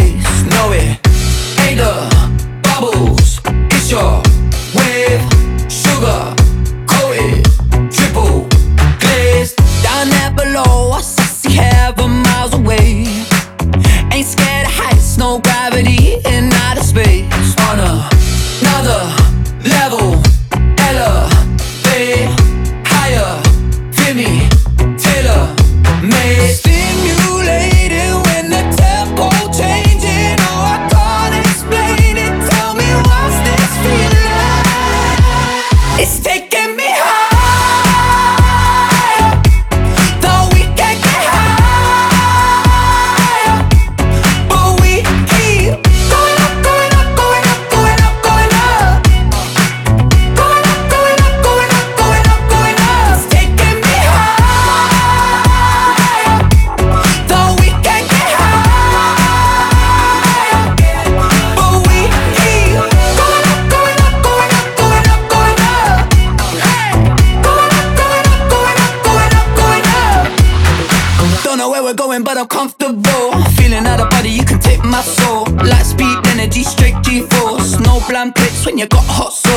space. Know it ain't the bubbles, it's your wave. Sugar coated, triple glazed. Down there below us, I see heaven miles away. Ain't scared of heights, no gravity in outer space. On another level, elevate higher. Feel me, tailor made. Stimulated when the tempo changing. Oh, I can't explain it. Tell me what's this feeling? It's taking me higher. Though we can't get higher, but we keep going up, going up, going up, going up, going up. Going up, going up, going up, going up, going up. It's taking me higher. Though we can't get higher, but we keep going up, going up, going up, going up, going up. Hey, going up, going up, going up, going up, going up. Don't know where we're going, but I'm comfortable. Feeling out of body, you can take my soul. Light speed energy, straight G-force. No bland pics when you got hot sauce.